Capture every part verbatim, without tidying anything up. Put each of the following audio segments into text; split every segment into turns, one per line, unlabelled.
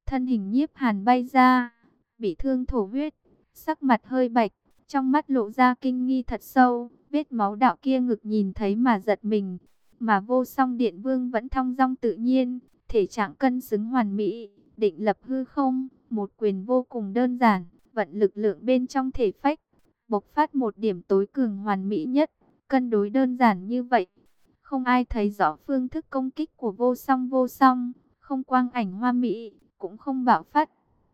thân hình Nhiếp Hàn bay ra, bị thương thổ huyết, sắc mặt hơi bạch, trong mắt lộ ra kinh nghi thật sâu, vết máu đạo kia ngực nhìn thấy mà giật mình, mà Vô Song Điện Vương vẫn thong dong tự nhiên, thể trạng cân xứng hoàn mỹ, định lập hư không, một quyền vô cùng đơn giản, vận lực lượng bên trong thể phách, bộc phát một điểm tối cường hoàn mỹ nhất, cân đối đơn giản như vậy. Không ai thấy rõ phương thức công kích của Vô Song Vô Song, không quang ảnh hoa mỹ, cũng không bạo phát.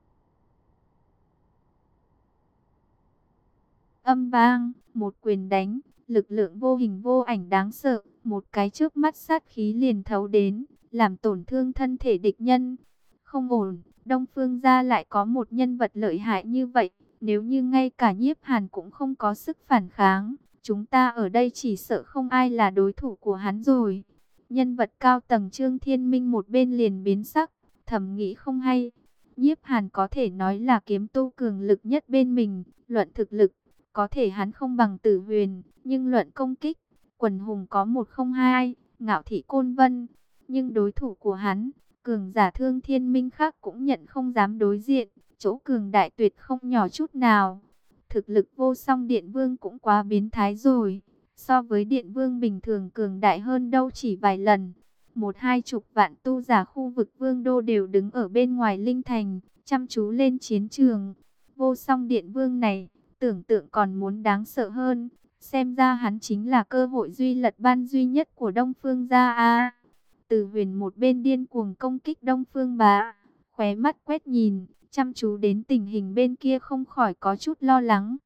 Âm vang, một quyền đánh, lực lượng vô hình vô ảnh đáng sợ, một cái trước mắt sát khí liền thấu đến, làm tổn thương thân thể địch nhân. Không ổn, Đông Phương gia lại có một nhân vật lợi hại như vậy, nếu như ngay cả Nhiếp Hàn cũng không có sức phản kháng, chúng ta ở đây chỉ sợ không ai là đối thủ của hắn rồi. Nhân vật cao tầng Trương Thiên Minh một bên liền biến sắc, thầm nghĩ không hay. Nhiếp Hàn có thể nói là kiếm tu cường lực nhất bên mình, luận thực lực, có thể hắn không bằng Tử Huyền, nhưng luận công kích, quần hùng có một không hai, Ngạo Thị Côn Vân, nhưng đối thủ của hắn, cường giả Thương Thiên Minh khác cũng nhận không dám đối diện, chỗ cường đại tuyệt không nhỏ chút nào. Thực lực Vô Song Điện Vương cũng quá biến thái rồi, so với Điện Vương bình thường cường đại hơn đâu chỉ vài lần. Một hai chục vạn tu giả khu vực Vương Đô đều đứng ở bên ngoài Linh Thành, chăm chú lên chiến trường. Vô Song Điện Vương này, tưởng tượng còn muốn đáng sợ hơn, xem ra hắn chính là cơ hội duy lật ban duy nhất của Đông Phương gia a. Từ Huyền một bên điên cuồng công kích Đông Phương bá, khóe mắt quét nhìn, chăm chú đến tình hình bên kia không khỏi có chút lo lắng.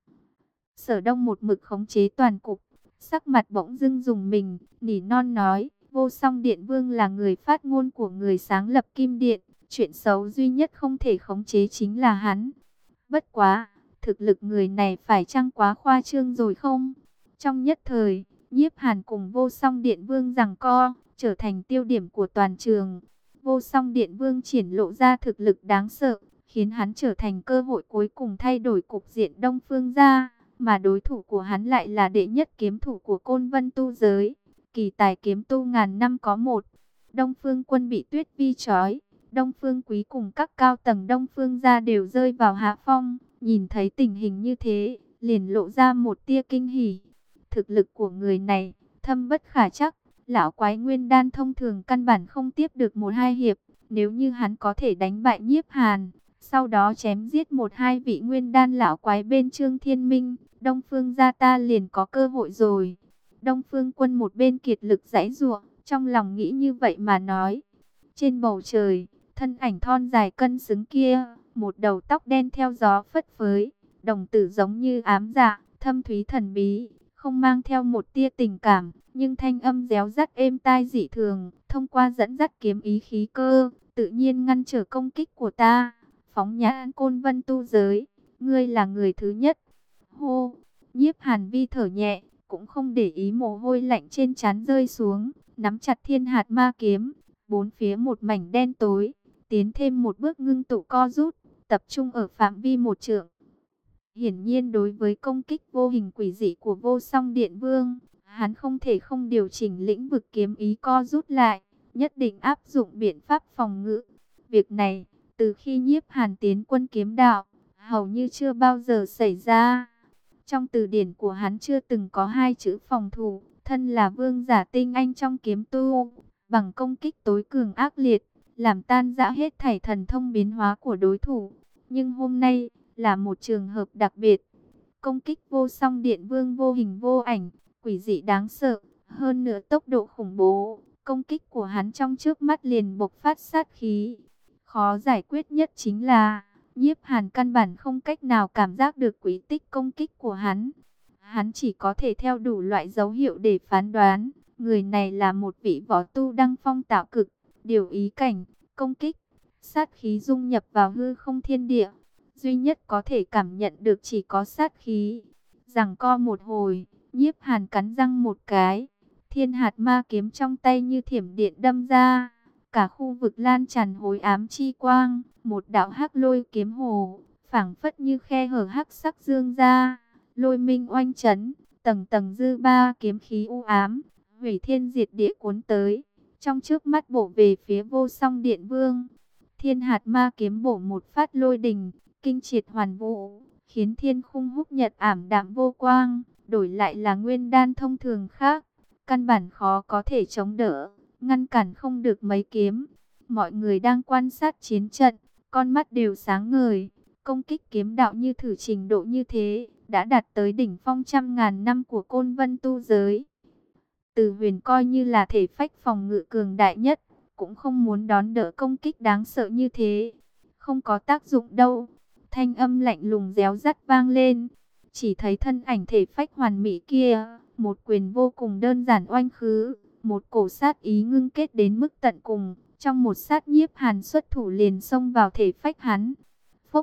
Sở Đông một mực khống chế toàn cục, sắc mặt bỗng dưng dùng mình, nỉ non nói, Vô Song Điện Vương là người phát ngôn của người sáng lập Kim Điện, chuyện xấu duy nhất không thể khống chế chính là hắn. Bất quá, thực lực người này phải chăng quá khoa trương rồi không? Trong nhất thời, Nhiếp Hàn cùng Vô Song Điện Vương giằng co, trở thành tiêu điểm của toàn trường. Vô Song Điện Vương triển lộ ra thực lực đáng sợ, khiến hắn trở thành cơ hội cuối cùng thay đổi cục diện Đông Phương gia, mà đối thủ của hắn lại là đệ nhất kiếm thủ của Côn Vân tu giới, kỳ tài kiếm tu ngàn năm có một. Đông Phương Quân bị Tuyết Vi trói, Đông Phương Quý cùng các cao tầng Đông Phương gia đều rơi vào hạ phong, nhìn thấy tình hình như thế, liền lộ ra một tia kinh hỉ. Thực lực của người này thâm bất khả trắc, lão quái nguyên đan thông thường căn bản không tiếp được một hai hiệp, nếu như hắn có thể đánh bại Nhiếp Hàn, sau đó chém giết một hai vị nguyên đan lão quái bên Trương Thiên Minh, Đông Phương gia ta liền có cơ hội rồi. Đông Phương Quân một bên kiệt lực giãy giụa, trong lòng nghĩ như vậy mà nói. Trên bầu trời, thân ảnh thon dài cân xứng kia, một đầu tóc đen theo gió phất phới, đồng tử giống như ám dạ, thâm thúy thần bí, không mang theo một tia tình cảm, nhưng thanh âm réo rắt êm tai dị thường, thông qua dẫn dắt kiếm ý khí cơ, tự nhiên ngăn trở công kích của ta. Phóng nhãn Côn Vân tu giới, ngươi là người thứ nhất. Hô, Nhiếp Hàn vi thở nhẹ, cũng không để ý mồ hôi lạnh trên trán rơi xuống, nắm chặt thiên hạt ma kiếm, bốn phía một mảnh đen tối, tiến thêm một bước ngưng tụ co rút, tập trung ở phạm vi một trượng. Hiển nhiên đối với công kích vô hình quỷ dị của Vô Song Điện Vương, hắn không thể không điều chỉnh lĩnh vực kiếm ý co rút lại, nhất định áp dụng biện pháp phòng ngự. Việc này, từ khi Nhiếp Hàn tiến quân kiếm đạo, hầu như chưa bao giờ xảy ra. Trong từ điển của hắn chưa từng có hai chữ phòng thủ, thân là vương giả tinh anh trong kiếm tu, bằng công kích tối cường ác liệt, làm tan rã hết thảy thần thông biến hóa của đối thủ. Nhưng hôm nay, là một trường hợp đặc biệt. Công kích Vô Song Điện Vương vô hình vô ảnh, quỷ dị đáng sợ, hơn nữa tốc độ khủng bố, công kích của hắn trong trước mắt liền bộc phát sát khí. Khó giải quyết nhất chính là, Nhiếp Hàn căn bản không cách nào cảm giác được quỹ tích công kích của hắn. Hắn chỉ có thể theo đủ loại dấu hiệu để phán đoán, người này là một vị võ tu đăng phong tạo cực, điều ý cảnh, công kích, sát khí dung nhập vào hư không thiên địa. Duy nhất có thể cảm nhận được chỉ có sát khí. Giằng co một hồi, Nhiếp Hàn cắn răng một cái, thiên hạt ma kiếm trong tay như thiểm điện đâm ra, cả khu vực lan tràn hối ám chi quang, một đạo hắc lôi kiếm hồ, phảng phất như khe hở hắc sắc dương ra, lôi minh oanh chấn, tầng tầng dư ba kiếm khí u ám, hủy thiên diệt địa cuốn tới, trong trước mắt bổ về phía Vô Song Điện Vương. Thiên hạt ma kiếm bổ một phát lôi đình, kinh triệt hoàn vũ, khiến thiên khung húc nhật ảm đạm vô quang, đổi lại là nguyên đan thông thường khác, căn bản khó có thể chống đỡ, ngăn cản không được mấy kiếm. Mọi người đang quan sát chiến trận, con mắt đều sáng ngời, công kích kiếm đạo như thử trình độ như thế, đã đạt tới đỉnh phong trăm ngàn năm của côn vân tu giới. Từ Huyền coi như là thể phách phòng ngự cường đại nhất, cũng không muốn đón đỡ công kích đáng sợ như thế. Không có tác dụng đâu. Thanh âm lạnh lùng réo rắt vang lên. Chỉ thấy thân ảnh thể phách hoàn mỹ kia, một quyền vô cùng đơn giản oanh khứ, một cổ sát ý ngưng kết đến mức tận cùng. Trong một sát Nhiếp Hàn xuất thủ liền xông vào thể phách hắn. Phốc.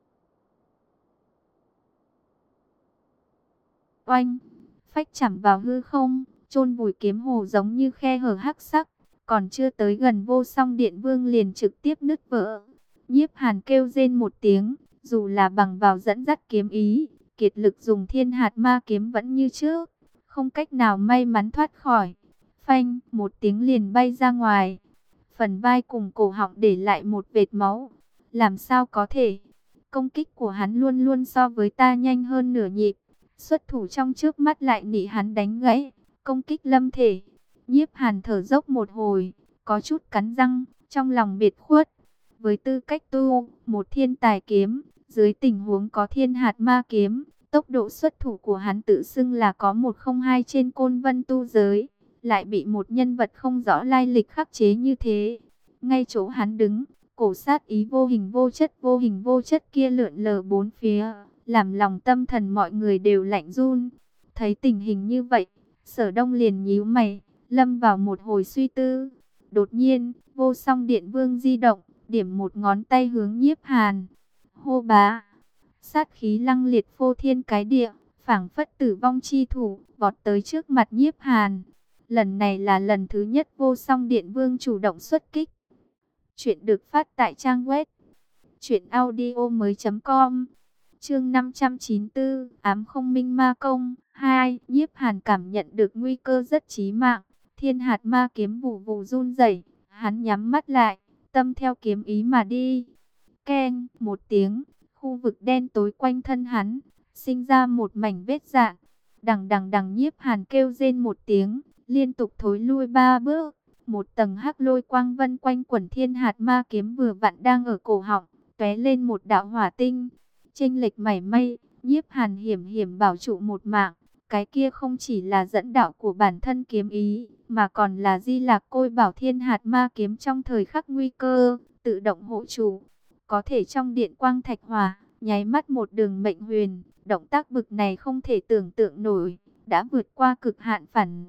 Oanh. Phách chạm vào hư không, chôn vùi kiếm hồ giống như khe hở hắc sắc. Còn chưa tới gần Vô Song Điện Vương liền trực tiếp nứt vỡ. Nhiếp Hàn kêu rên một tiếng, dù là bằng vào dẫn dắt kiếm ý, kiệt lực dùng thiên hạt ma kiếm vẫn như trước, không cách nào may mắn thoát khỏi. Phanh, một tiếng liền bay ra ngoài. Phần vai cùng cổ họng để lại một vệt máu. Làm sao có thể? Công kích của hắn luôn luôn so với ta nhanh hơn nửa nhịp. Xuất thủ trong trước mắt lại nị hắn đánh gãy. Công kích lâm thể. Nhiếp Hàn thở dốc một hồi, có chút cắn răng, trong lòng biệt khuất. Với tư cách tu, một thiên tài kiếm, dưới tình huống có thiên hạt ma kiếm, tốc độ xuất thủ của hắn tự xưng là có một không hai trên côn vân tu giới, lại bị một nhân vật không rõ lai lịch khắc chế như thế. Ngay chỗ hắn đứng, cổ sát ý vô hình vô chất vô hình vô chất kia lượn lờ bốn phía, làm lòng tâm thần mọi người đều lạnh run. Thấy tình hình như vậy, Sở Đông liền nhíu mày, lâm vào một hồi suy tư. Đột nhiên, Vô Song Điện Vương di động, điểm một ngón tay hướng Nhiếp Hàn. Hô bá, sát khí lăng liệt phô thiên cái địa, phảng phất tử vong chi thủ, vọt tới trước mặt Nhiếp Hàn. Lần này là lần thứ nhất Vô Song Điện Vương chủ động xuất kích. Chuyện được phát tại trang web truyện audio mới chấm com. Chương năm trăm chín mươi tư, Ám Không Minh Ma Công hai. Nhiếp Hàn cảm nhận được nguy cơ rất chí mạng, thiên hạt ma kiếm vù vù run rẩy, hắn nhắm mắt lại, tâm theo kiếm ý mà đi. Keng, một tiếng, khu vực đen tối quanh thân hắn sinh ra một mảnh vết rạn. Đằng đằng đằng, Nhiếp Hàn kêu rên một tiếng, liên tục thối lui ba bước. Một tầng hắc lôi quang vân quanh quẩn thiên hạt ma kiếm vừa vặn đang ở cổ họng, tóe lên một đạo hỏa tinh. Chênh lệch mảy may, Nhiếp Hàn hiểm hiểm bảo trụ một mạng. Cái kia không chỉ là dẫn đạo của bản thân kiếm ý, mà còn là Di Lạc Côi Bảo thiên hạt ma kiếm trong thời khắc nguy cơ, tự động hộ chủ. Có thể trong điện quang thạch hỏa, nháy mắt một đường mệnh huyền, động tác bực này không thể tưởng tượng nổi, đã vượt qua cực hạn phản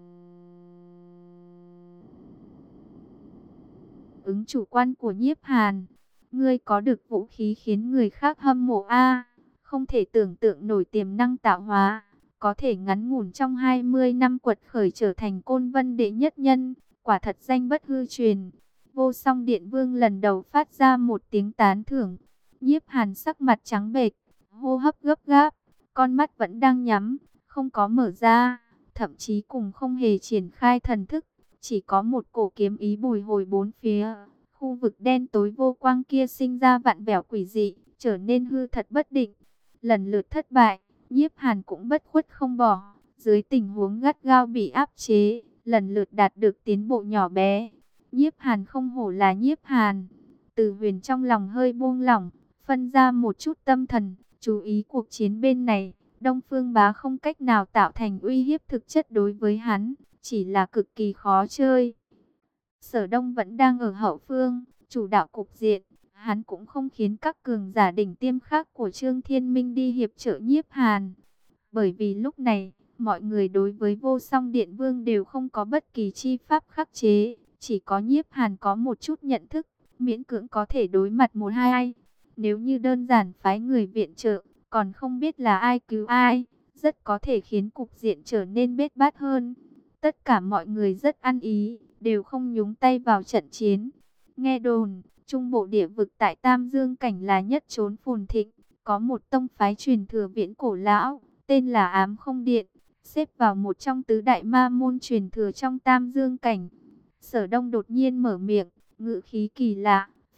ứng chủ quan của Nhiếp Hàn. Ngươi có được vũ khí khiến người khác hâm mộ a, không thể tưởng tượng nổi tiềm năng tạo hóa, có thể ngắn ngủn trong hai mươi năm quật khởi trở thành côn vân đệ nhất nhân, quả thật danh bất hư truyền. Vô Song Điện Vương lần đầu phát ra một tiếng tán thưởng. Nhiếp Hàn sắc mặt trắng bệch, hô hấp gấp gáp, con mắt vẫn đang nhắm, không có mở ra, thậm chí cùng không hề triển khai thần thức, chỉ có một cổ kiếm ý bùi hồi bốn phía. Khu vực đen tối vô quang kia sinh ra vạn vẹo quỷ dị, trở nên hư thật bất định. Lần lượt thất bại, Nhiếp Hàn cũng bất khuất không bỏ, dưới tình huống gắt gao bị áp chế, lần lượt đạt được tiến bộ nhỏ bé. Nhiếp Hàn không hổ là Nhiếp Hàn. Từ Huyền trong lòng hơi buông lỏng, phân ra một chút tâm thần, chú ý cuộc chiến bên này. Đông Phương Bá không cách nào tạo thành uy hiếp thực chất đối với hắn, chỉ là cực kỳ khó chơi. Sở Đông vẫn đang ở hậu phương, chủ đạo cục diện. Hắn cũng không khiến các cường giả đỉnh tiêm khác của Trương Thiên Minh đi hiệp trợ Nhiếp Hàn. Bởi vì lúc này, mọi người đối với Vô Song Điện Vương đều không có bất kỳ chi pháp khắc chế. Chỉ có Nhiếp Hàn có một chút nhận thức, miễn cưỡng có thể đối mặt một hai ai. Nếu như đơn giản phái người viện trợ, còn không biết là ai cứu ai, rất có thể khiến cục diện trở nên bết bát hơn. Tất cả mọi người rất ăn ý, đều không nhúng tay vào trận chiến. Nghe đồn, Trung Bộ địa vực tại Tam Dương Cảnh là nhất trốn phồn thịnh, có một tông phái truyền thừa viễn cổ lão, tên là Ám Không Điện, xếp vào một trong tứ đại ma môn truyền thừa trong Tam Dương Cảnh. Sở Đông đột nhiên mở miệng, ngữ khí kỳ lạ,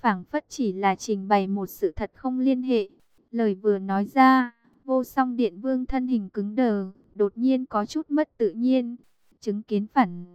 phảng phất chỉ là trình bày một sự thật không liên hệ. Lời vừa nói ra, Vô Song Điện Vương thân hình cứng đờ, đột nhiên có chút mất tự nhiên. Chứng kiến phản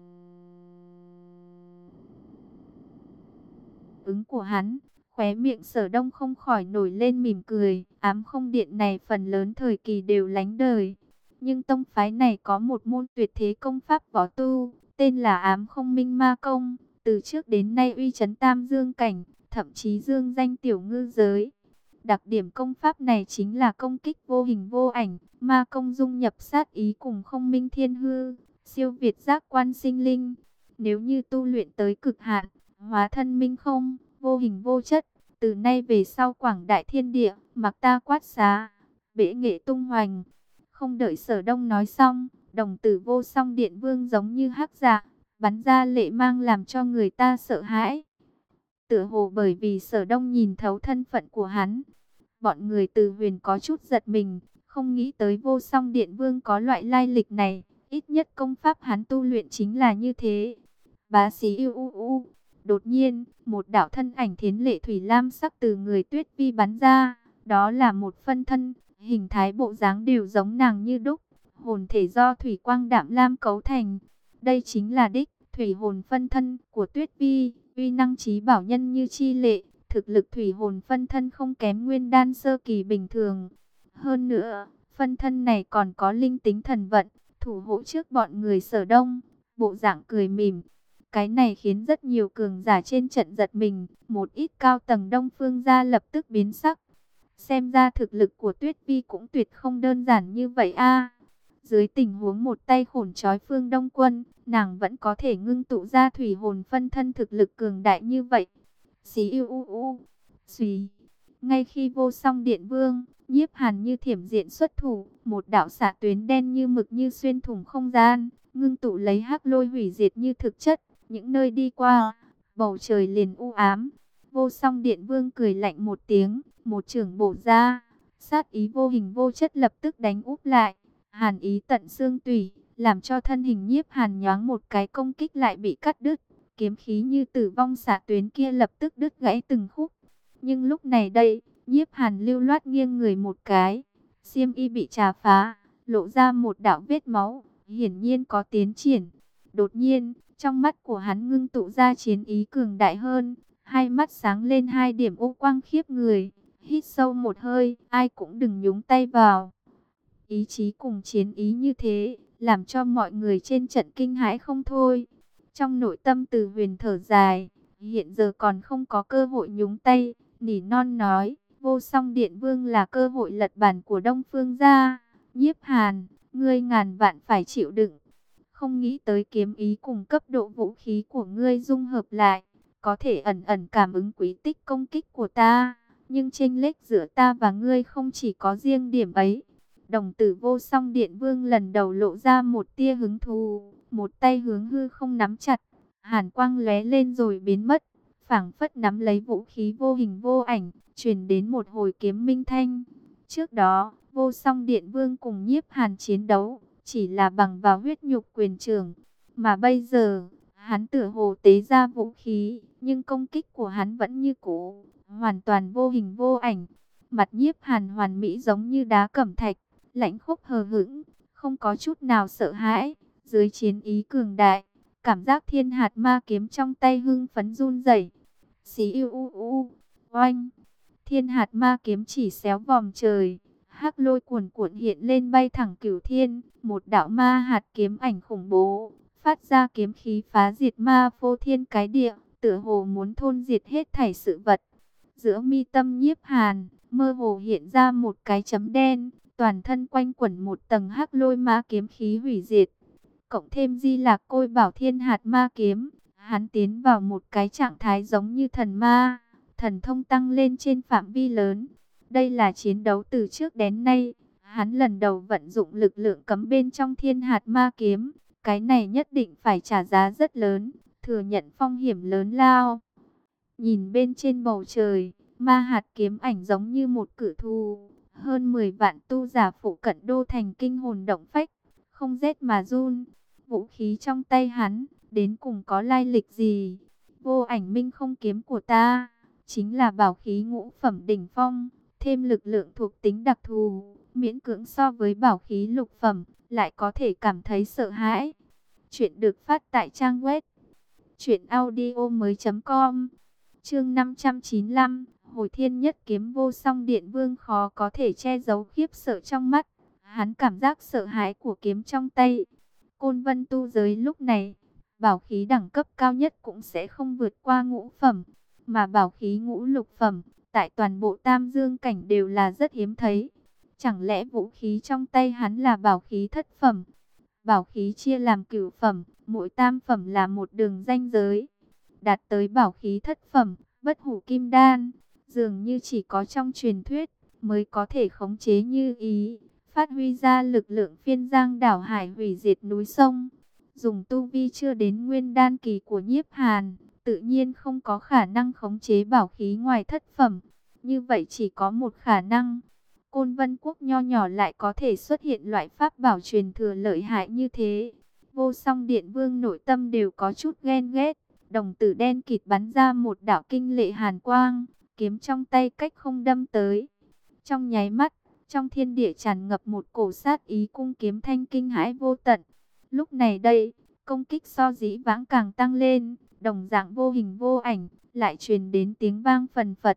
ứng của hắn, khóe miệng Sở Đông không khỏi nổi lên mỉm cười. Ám Không Điện này phần lớn thời kỳ đều lánh đời, nhưng tông phái này có một môn tuyệt thế công pháp võ tu, tên là Ám Không Minh Ma Công, từ trước đến nay uy chấn Tam Dương cảnh, thậm chí dương danh tiểu ngư giới. Đặc điểm công pháp này chính là công kích vô hình vô ảnh, ma công dung nhập sát ý cùng không minh thiên hư, siêu việt giác quan sinh linh. Nếu như tu luyện tới cực hạn, hóa thân minh không, vô hình vô chất, từ nay về sau quảng đại thiên địa, mặc ta quát xá, bể nghệ tung hoành. Không đợi Sở Đông nói xong, đồng tử Vô Song Điện Vương giống như hắc dạ, bắn ra lệ mang làm cho người ta sợ hãi. Tựa hồ bởi vì Sở Đông nhìn thấu thân phận của hắn, bọn người Từ Huyền có chút giật mình, không nghĩ tới Vô Song Điện Vương có loại lai lịch này, ít nhất công pháp hắn tu luyện chính là như thế. Bá xí yêu u u, đột nhiên, một đạo thân ảnh thiến lệ thủy lam sắc từ người Tuyết Vi bắn ra, đó là một phân thân, hình thái bộ dáng đều giống nàng như đúc, hồn thể do thủy quang đạm lam cấu thành. Đây chính là đích thủy hồn phân thân của Tuyết Vi, uy năng trí bảo nhân như chi lệ, thực lực thủy hồn phân thân không kém nguyên đan sơ kỳ bình thường. Hơn nữa, phân thân này còn có linh tính thần vận, thủ hộ trước bọn người Sở Đông, bộ dạng cười mỉm. Cái này khiến rất nhiều cường giả trên trận giật mình, một ít cao tầng Đông Phương gia lập tức biến sắc. Xem ra thực lực của Tuyết Vi cũng tuyệt không đơn giản như vậy a. Dưới tình huống một tay khổn trói Phương Đông Quân, nàng vẫn có thể ngưng tụ ra thủy hồn phân thân thực lực cường đại như vậy. Xí yêu u u, xùy. Ngay khi Vô Song Điện Vương, Nhiếp Hàn như thiểm diện xuất thủ, một đạo xạ tuyến đen như mực như xuyên thủng không gian, ngưng tụ lấy hắc lôi hủy diệt như thực chất, những nơi đi qua, bầu trời liền u ám. Vô Song Điện Vương cười lạnh một tiếng, một chưởng bổ ra, sát ý vô hình vô chất lập tức đánh úp lại, hàn ý tận xương tủy, làm cho thân hình Nhiếp Hàn nhoáng một cái công kích lại bị cắt đứt. Kiếm khí như tử vong xạ tuyến kia lập tức đứt gãy từng khúc. Nhưng lúc này đây, Nhiếp Hàn lưu loát nghiêng người một cái, xiêm y bị chà phá, lộ ra một đạo vết máu, hiển nhiên có tiến triển. Đột nhiên, trong mắt của hắn ngưng tụ ra chiến ý cường đại hơn, hai mắt sáng lên hai điểm ô quang khiếp người. Hít sâu một hơi, ai cũng đừng nhúng tay vào. Ý chí cùng chiến ý như thế, làm cho mọi người trên trận kinh hãi không thôi. Trong nội tâm Từ Huyền thở dài, hiện giờ còn không có cơ hội nhúng tay, nỉ non nói, Vô Song Điện Vương là cơ hội lật bàn của Đông Phương gia. Nhiếp Hàn, ngươi ngàn vạn phải chịu đựng. Không nghĩ tới kiếm ý cùng cấp độ vũ khí của ngươi dung hợp lại, có thể ẩn ẩn cảm ứng quý tích công kích của ta, nhưng chênh lệch giữa ta và ngươi không chỉ có riêng điểm ấy. Đồng tử Vô Song Điện Vương lần đầu lộ ra một tia hứng thú, một tay hướng hư không nắm chặt, hàn quang lóe lên rồi biến mất, phảng phất nắm lấy vũ khí vô hình vô ảnh, truyền đến một hồi kiếm minh thanh. Trước đó, Vô Song Điện Vương cùng Nhiếp Hàn chiến đấu, chỉ là bằng vào huyết nhục quyền trường, mà bây giờ, hắn tựa hồ tế ra vũ khí, nhưng công kích của hắn vẫn như cũ, hoàn toàn vô hình vô ảnh. Mặt Nhiếp Hàn hoàn mỹ giống như đá cẩm thạch, lãnh khốc hờ hững, không có chút nào sợ hãi. Dưới chiến ý cường đại, cảm giác thiên hạt ma kiếm trong tay hưng phấn run rẩy. Xí yêu u u, oanh, thiên hạt ma kiếm chỉ xéo vòm trời, hắc lôi cuồn cuộn hiện lên bay thẳng cửu thiên, một đạo ma hạt kiếm ảnh khủng bố, phát ra kiếm khí phá diệt ma phô thiên cái địa, tựa hồ muốn thôn diệt hết thảy sự vật. Giữa mi tâm Nhiếp Hàn, mơ hồ hiện ra một cái chấm đen, toàn thân quanh quẩn một tầng hắc lôi ma kiếm khí hủy diệt. Cộng thêm Di Lạc Côi Bảo Thiên Hạt Ma Kiếm, hắn tiến vào một cái trạng thái giống như thần ma, thần thông tăng lên trên phạm vi lớn. Đây là chiến đấu từ trước đến nay, hắn lần đầu vận dụng lực lượng cấm bên trong Thiên Hạt Ma Kiếm, cái này nhất định phải trả giá rất lớn, thừa nhận phong hiểm lớn lao. Nhìn bên trên bầu trời, ma hạt kiếm ảnh giống như một cự thú, hơn mười vạn tu giả phụ cận đô thành kinh hồn động phách, không rét mà run. Vũ khí trong tay hắn, đến cùng có lai lịch gì? Vô ảnh minh không kiếm của ta, chính là bảo khí ngũ phẩm đỉnh phong, thêm lực lượng thuộc tính đặc thù, miễn cưỡng so với bảo khí lục phẩm, lại có thể cảm thấy sợ hãi. Chuyện được phát tại trang web truyện audio mới chấm com. Chương năm trăm chín mươi lăm, Hồi Thiên Nhất Kiếm. Vô Song Điện Vương khó có thể che giấu khiếp sợ trong mắt. Hắn cảm giác sợ hãi của kiếm trong tay. Côn Vân tu giới lúc này, bảo khí đẳng cấp cao nhất cũng sẽ không vượt qua ngũ phẩm, mà bảo khí ngũ lục phẩm, tại toàn bộ Tam Dương cảnh đều là rất hiếm thấy. Chẳng lẽ vũ khí trong tay hắn là bảo khí thất phẩm? Bảo khí chia làm cửu phẩm, mỗi tam phẩm là một đường ranh giới. Đạt tới bảo khí thất phẩm, bất hủ kim đan, dường như chỉ có trong truyền thuyết mới có thể khống chế như ý, phát huy ra lực lượng phiên giang đảo hải, hủy diệt núi sông. Dùng tu vi chưa đến nguyên đan kỳ của Nhiếp Hàn, tự nhiên không có khả năng khống chế bảo khí ngoài thất phẩm. Như vậy chỉ có một khả năng, Côn Vân quốc nho nhỏ lại có thể xuất hiện loại pháp bảo truyền thừa lợi hại như thế. Vô Song Điện Vương nội tâm đều có chút ghen ghét, đồng tử đen kịt bắn ra một đạo kinh lệ hàn quang, kiếm trong tay cách không đâm tới. Trong nháy mắt, trong thiên địa tràn ngập một cổ sát ý, cung kiếm thanh kinh hãi vô tận. Lúc này đây, công kích so dĩ vãng càng tăng lên, đồng dạng vô hình vô ảnh, lại truyền đến tiếng vang phần phật.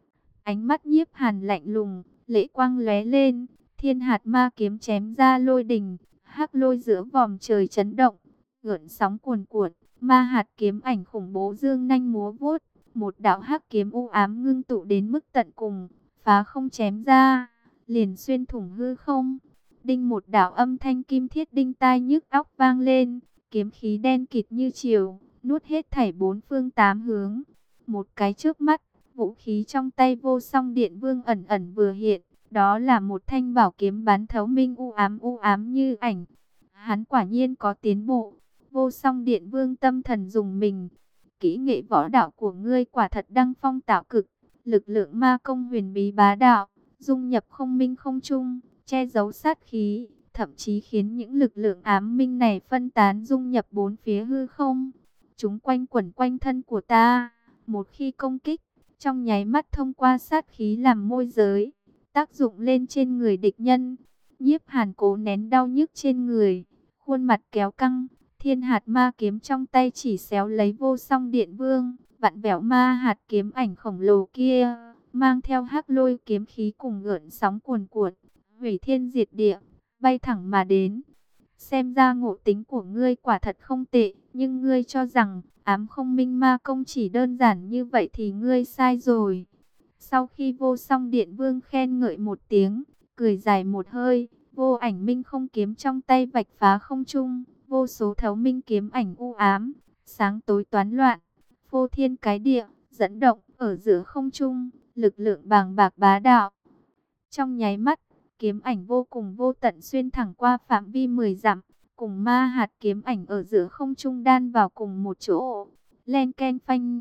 Ánh mắt Nhiếp Hàn lạnh lùng, lễ quang lóe lên, thiên hạt ma kiếm chém ra lôi đình, hắc lôi giữa vòm trời chấn động, gợn sóng cuồn cuộn, ma hạt kiếm ảnh khủng bố dương nhanh múa vuốt, một đạo hắc kiếm u ám ngưng tụ đến mức tận cùng, phá không chém ra, liền xuyên thủng hư không. Đinh, một đạo âm thanh kim thiết đinh tai nhức óc vang lên, kiếm khí đen kịt như chiều, nuốt hết thảy bốn phương tám hướng. Một cái chớp mắt, vũ khí trong tay Vô Song Điện Vương ẩn ẩn vừa hiện, đó là một thanh bảo kiếm bán thấu minh, u ám u ám như ảnh. Hắn quả nhiên có tiến bộ. Vô Song Điện Vương tâm thần dùng mình. Kỹ nghệ võ đạo của ngươi quả thật đăng phong tạo cực, lực lượng ma công huyền bí bá đạo, dung nhập không minh không trung, che giấu sát khí, thậm chí khiến những lực lượng ám minh này phân tán dung nhập bốn phía hư không. Chúng quanh quẩn quanh thân của ta, một khi công kích, trong nháy mắt thông qua sát khí làm môi giới, tác dụng lên trên người địch nhân. Nhiếp Hàn cố nén đau nhức trên người, khuôn mặt kéo căng, thiên hạt ma kiếm trong tay chỉ xéo lấy Vô Song Điện Vương, vặn vẹo ma hạt kiếm ảnh khổng lồ kia, mang theo hắc lôi kiếm khí cùng gợn sóng cuồn cuộn, hủy thiên diệt địa, bay thẳng mà đến. Xem ra ngộ tính của ngươi quả thật không tệ, nhưng ngươi cho rằng ám không minh ma công chỉ đơn giản như vậy thì ngươi sai rồi. Sau khi Vô Song Điện Vương khen ngợi một tiếng, cười dài một hơi, vô ảnh minh không kiếm trong tay vạch phá không trung, vô số thấu minh kiếm ảnh u ám, sáng tối toán loạn, phô thiên cái địa, dẫn động ở giữa không trung, lực lượng bàng bạc bá đạo. Trong nháy mắt, kiếm ảnh vô cùng vô tận xuyên thẳng qua phạm vi mười dặm, cùng ma hạt kiếm ảnh ở giữa không trung đan vào cùng một chỗ. Len ken phanh.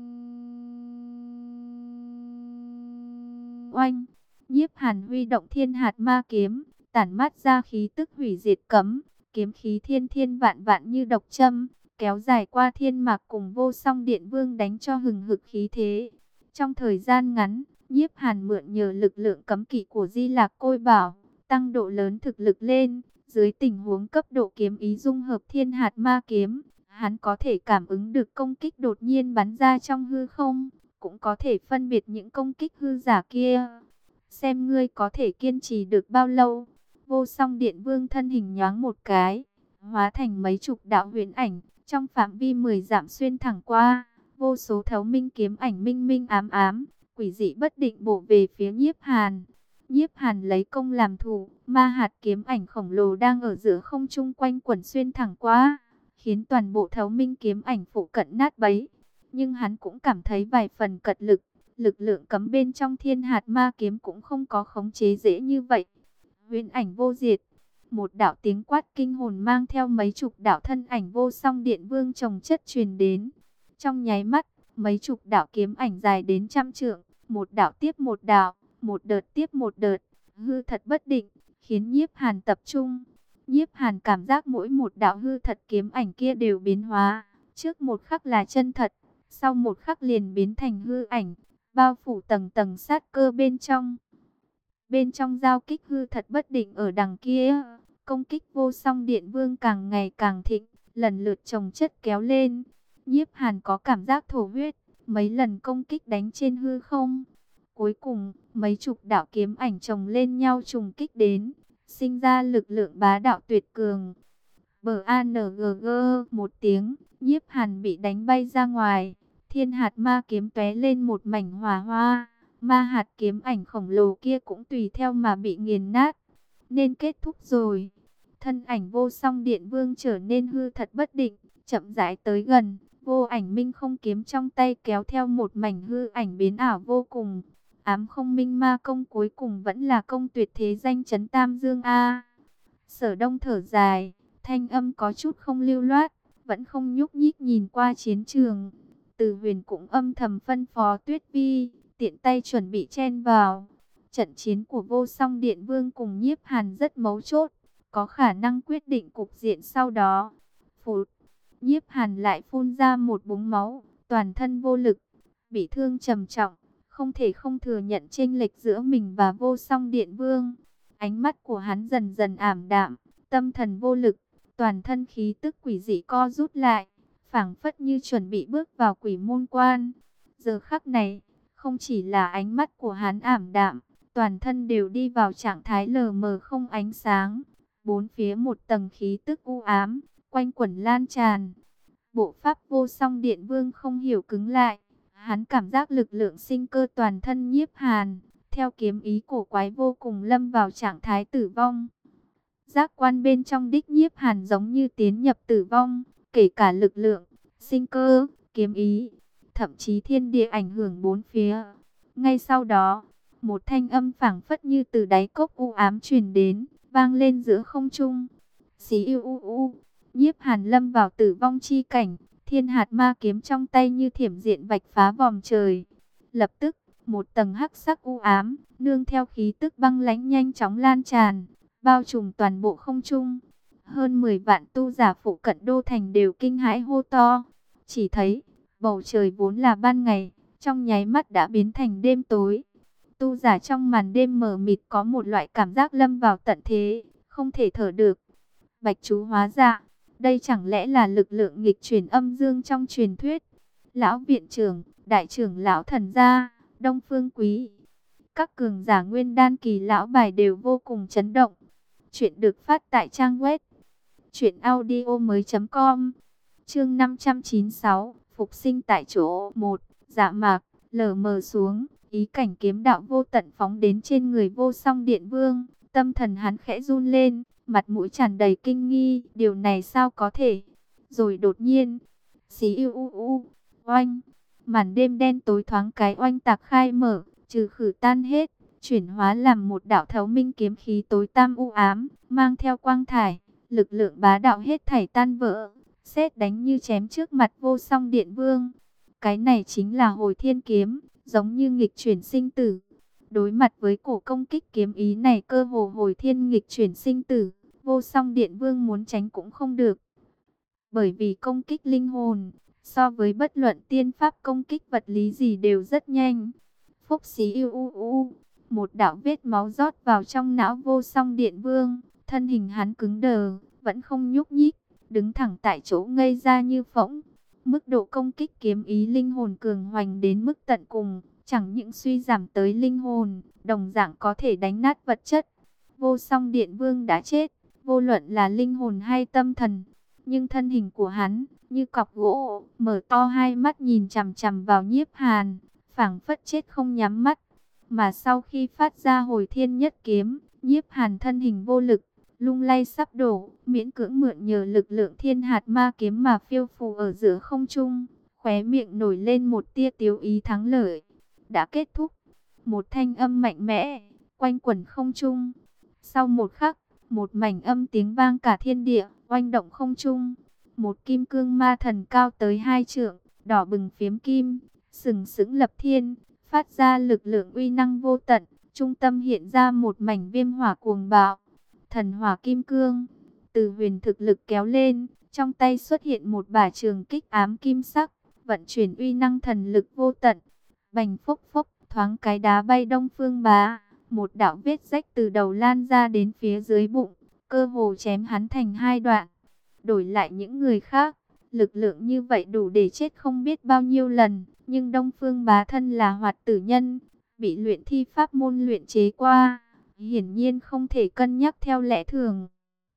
Oanh, Nhiếp Hàn huy động thiên hạt ma kiếm, tản mát ra khí tức hủy diệt cấm, kiếm khí thiên thiên vạn vạn như độc châm, kéo dài qua thiên mạc cùng Vô Song Điện Vương đánh cho hừng hực khí thế. Trong thời gian ngắn, Nhiếp Hàn mượn nhờ lực lượng cấm kỵ của Di Lạc Côi Bảo, tăng độ lớn thực lực lên. Dưới tình huống cấp độ kiếm ý dung hợp thiên hạt ma kiếm, hắn có thể cảm ứng được công kích đột nhiên bắn ra trong hư không, cũng có thể phân biệt những công kích hư giả kia. Xem ngươi có thể kiên trì được bao lâu. Vô Song Điện Vương thân hình nhoáng một cái, hóa thành mấy chục đạo huyền ảnh, trong phạm vi mười dặm xuyên thẳng qua, vô số thấu minh kiếm ảnh minh minh ám ám, quỷ dị bất định bổ về phía Nhiếp Hàn. Nhiếp Hàn lấy công làm thủ, ma hạt kiếm ảnh khổng lồ đang ở giữa không trung quanh quẩn xuyên thẳng qua, khiến toàn bộ thấu minh kiếm ảnh phụ cận nát bấy. Nhưng hắn cũng cảm thấy vài phần cật lực, lực lượng cấm bên trong thiên hạt ma kiếm cũng không có khống chế dễ như vậy. Huyền ảnh vô diệt, một đạo tiếng quát kinh hồn mang theo mấy chục đạo thân ảnh Vô Song Điện Vương chồng chất truyền đến. Trong nháy mắt, mấy chục đạo kiếm ảnh dài đến trăm trượng, một đạo tiếp một đạo, một đợt tiếp một đợt, hư thật bất định, khiến Nhiếp Hàn tập trung. Nhiếp Hàn cảm giác mỗi một đạo hư thật kiếm ảnh kia đều biến hóa, trước một khắc là chân thật, sau một khắc liền biến thành hư ảnh, bao phủ tầng tầng sát cơ bên trong. Bên trong giao kích hư thật bất định ở đằng kia, công kích vô song điện vương càng ngày càng thịnh, lần lượt chồng chất kéo lên. Nhiếp Hàn có cảm giác thổ huyết, mấy lần công kích đánh trên hư không. Cuối cùng, mấy chục đạo kiếm ảnh chồng lên nhau trùng kích đến, sinh ra lực lượng bá đạo tuyệt cường. Bờ a en giê giê một tiếng, Nhiếp Hàn bị đánh bay ra ngoài, thiên hạt ma kiếm tóe lên một mảnh hỏa hoa. Ma hạt kiếm ảnh khổng lồ kia cũng tùy theo mà bị nghiền nát. Nên kết thúc rồi. Thân ảnh vô song điện vương trở nên hư thật bất định, chậm rãi tới gần. Vô ảnh minh không kiếm trong tay kéo theo một mảnh hư ảnh biến ảo vô cùng. Ám không minh ma công cuối cùng vẫn là công tuyệt thế danh chấn tam dương A. Sở Đông thở dài, thanh âm có chút không lưu loát, vẫn không nhúc nhích nhìn qua chiến trường. Từ Huyền cũng âm thầm phân phó Tuyết Vi, tiện tay chuẩn bị chen vào. Trận chiến của vô song điện vương cùng Nhiếp Hàn rất mấu chốt, có khả năng quyết định cục diện sau đó. Phụt, Nhiếp Hàn lại phun ra một búng máu, toàn thân vô lực, bị thương trầm trọng, không thể không thừa nhận chênh lệch giữa mình và vô song điện vương. Ánh mắt của hắn dần dần ảm đạm, tâm thần vô lực, toàn thân khí tức quỷ dị co rút lại, phảng phất như chuẩn bị bước vào quỷ môn quan. Giờ khắc này, không chỉ là ánh mắt của hắn ảm đạm, toàn thân đều đi vào trạng thái lờ mờ không ánh sáng. Bốn phía một tầng khí tức u ám, quanh quẩn lan tràn. Bộ pháp vô song điện vương không hiểu cứng lại. Hắn cảm giác lực lượng sinh cơ toàn thân Nhiếp Hàn, theo kiếm ý cổ quái vô cùng lâm vào trạng thái tử vong. Giác quan bên trong đích Nhiếp Hàn giống như tiến nhập tử vong, kể cả lực lượng, sinh cơ, kiếm ý, thậm chí thiên địa ảnh hưởng bốn phía. Ngay sau đó, một thanh âm phảng phất như từ đáy cốc u ám truyền đến, vang lên giữa không trung. Xí u u u, Nhiếp Hàn lâm vào tử vong chi cảnh, thiên hạt ma kiếm trong tay như thiểm diện vạch phá vòm trời. Lập tức, một tầng hắc sắc u ám, nương theo khí tức băng lãnh nhanh chóng lan tràn, bao trùm toàn bộ không trung. Hơn mười vạn tu giả phụ cận đô thành đều kinh hãi hô to. Chỉ thấy, bầu trời vốn là ban ngày, trong nháy mắt đã biến thành đêm tối. Tu giả trong màn đêm mờ mịt có một loại cảm giác lâm vào tận thế, không thể thở được. Bạch chú hóa dạ, đây chẳng lẽ là lực lượng nghịch chuyển âm dương trong truyền thuyết? Lão viện trưởng, đại trưởng lão thần gia, Đông Phương Quý, các cường giả nguyên đan kỳ lão bài đều vô cùng chấn động. Chuyện được phát tại trang web truyện audio mới chấm com. Chương năm trăm chín mươi sáu, phục sinh tại chỗ. Một, dạ mạc lờ mờ xuống, ý cảnh kiếm đạo vô tận phóng đến trên người vô song điện vương. Tâm thần hắn khẽ run lên, mặt mũi tràn đầy kinh nghi, điều này sao có thể? Rồi đột nhiên, xí u u u, oanh, màn đêm đen tối thoáng cái oanh tạc khai mở, trừ khử tan hết, chuyển hóa làm một đạo thấu minh kiếm khí tối tăm u ám, mang theo quang thải, lực lượng bá đạo hết thảy tan vỡ, sét đánh như chém trước mặt vô song điện vương. Cái này chính là hồi thiên kiếm, giống như nghịch chuyển sinh tử. Đối mặt với cổ công kích kiếm ý này, cơ hồ hồi thiên nghịch chuyển sinh tử, vô song điện vương muốn tránh cũng không được. Bởi vì công kích linh hồn, so với bất luận tiên pháp công kích vật lý gì đều rất nhanh. Phúc xí u u u, một đạo vết máu rót vào trong não vô song điện vương, thân hình hắn cứng đờ, vẫn không nhúc nhích, đứng thẳng tại chỗ ngây ra như phỗng. Mức độ công kích kiếm ý linh hồn cường hoành đến mức tận cùng, chẳng những suy giảm tới linh hồn, đồng dạng có thể đánh nát vật chất. Vô song điện vương đã chết, vô luận là linh hồn hay tâm thần, nhưng thân hình của hắn như cọc gỗ, mở to hai mắt nhìn chằm chằm vào Nhiếp Hàn, phảng phất chết không nhắm mắt. Mà sau khi phát ra hồi thiên nhất kiếm, Nhiếp Hàn thân hình vô lực, lung lay sắp đổ, miễn cưỡng mượn nhờ lực lượng thiên hạt ma kiếm mà phiêu phù ở giữa không trung, khóe miệng nổi lên một tia tiếu ý thắng lợi. Đã kết thúc. Một thanh âm mạnh mẽ quanh quẩn không trung. Sau một khắc, một mảnh âm tiếng vang cả thiên địa, oanh động không trung. Một kim cương ma thần cao tới hai trượng, đỏ bừng phiếm kim, sừng sững lập thiên, phát ra lực lượng uy năng vô tận. Trung tâm hiện ra một mảnh viêm hỏa cuồng bạo, thần hỏa kim cương. Từ Huyền thực lực kéo lên, trong tay xuất hiện một bả trường kích ám kim sắc, vận chuyển uy năng thần lực vô tận. Bành phốc phốc, thoáng cái đá bay Đông Phương Bá, một đạo vết rách từ đầu lan ra đến phía dưới bụng, cơ hồ chém hắn thành hai đoạn. Đổi lại những người khác, lực lượng như vậy đủ để chết không biết bao nhiêu lần, nhưng Đông Phương Bá thân là hoạt tử nhân, bị luyện thi pháp môn luyện chế qua, hiển nhiên không thể cân nhắc theo lẽ thường.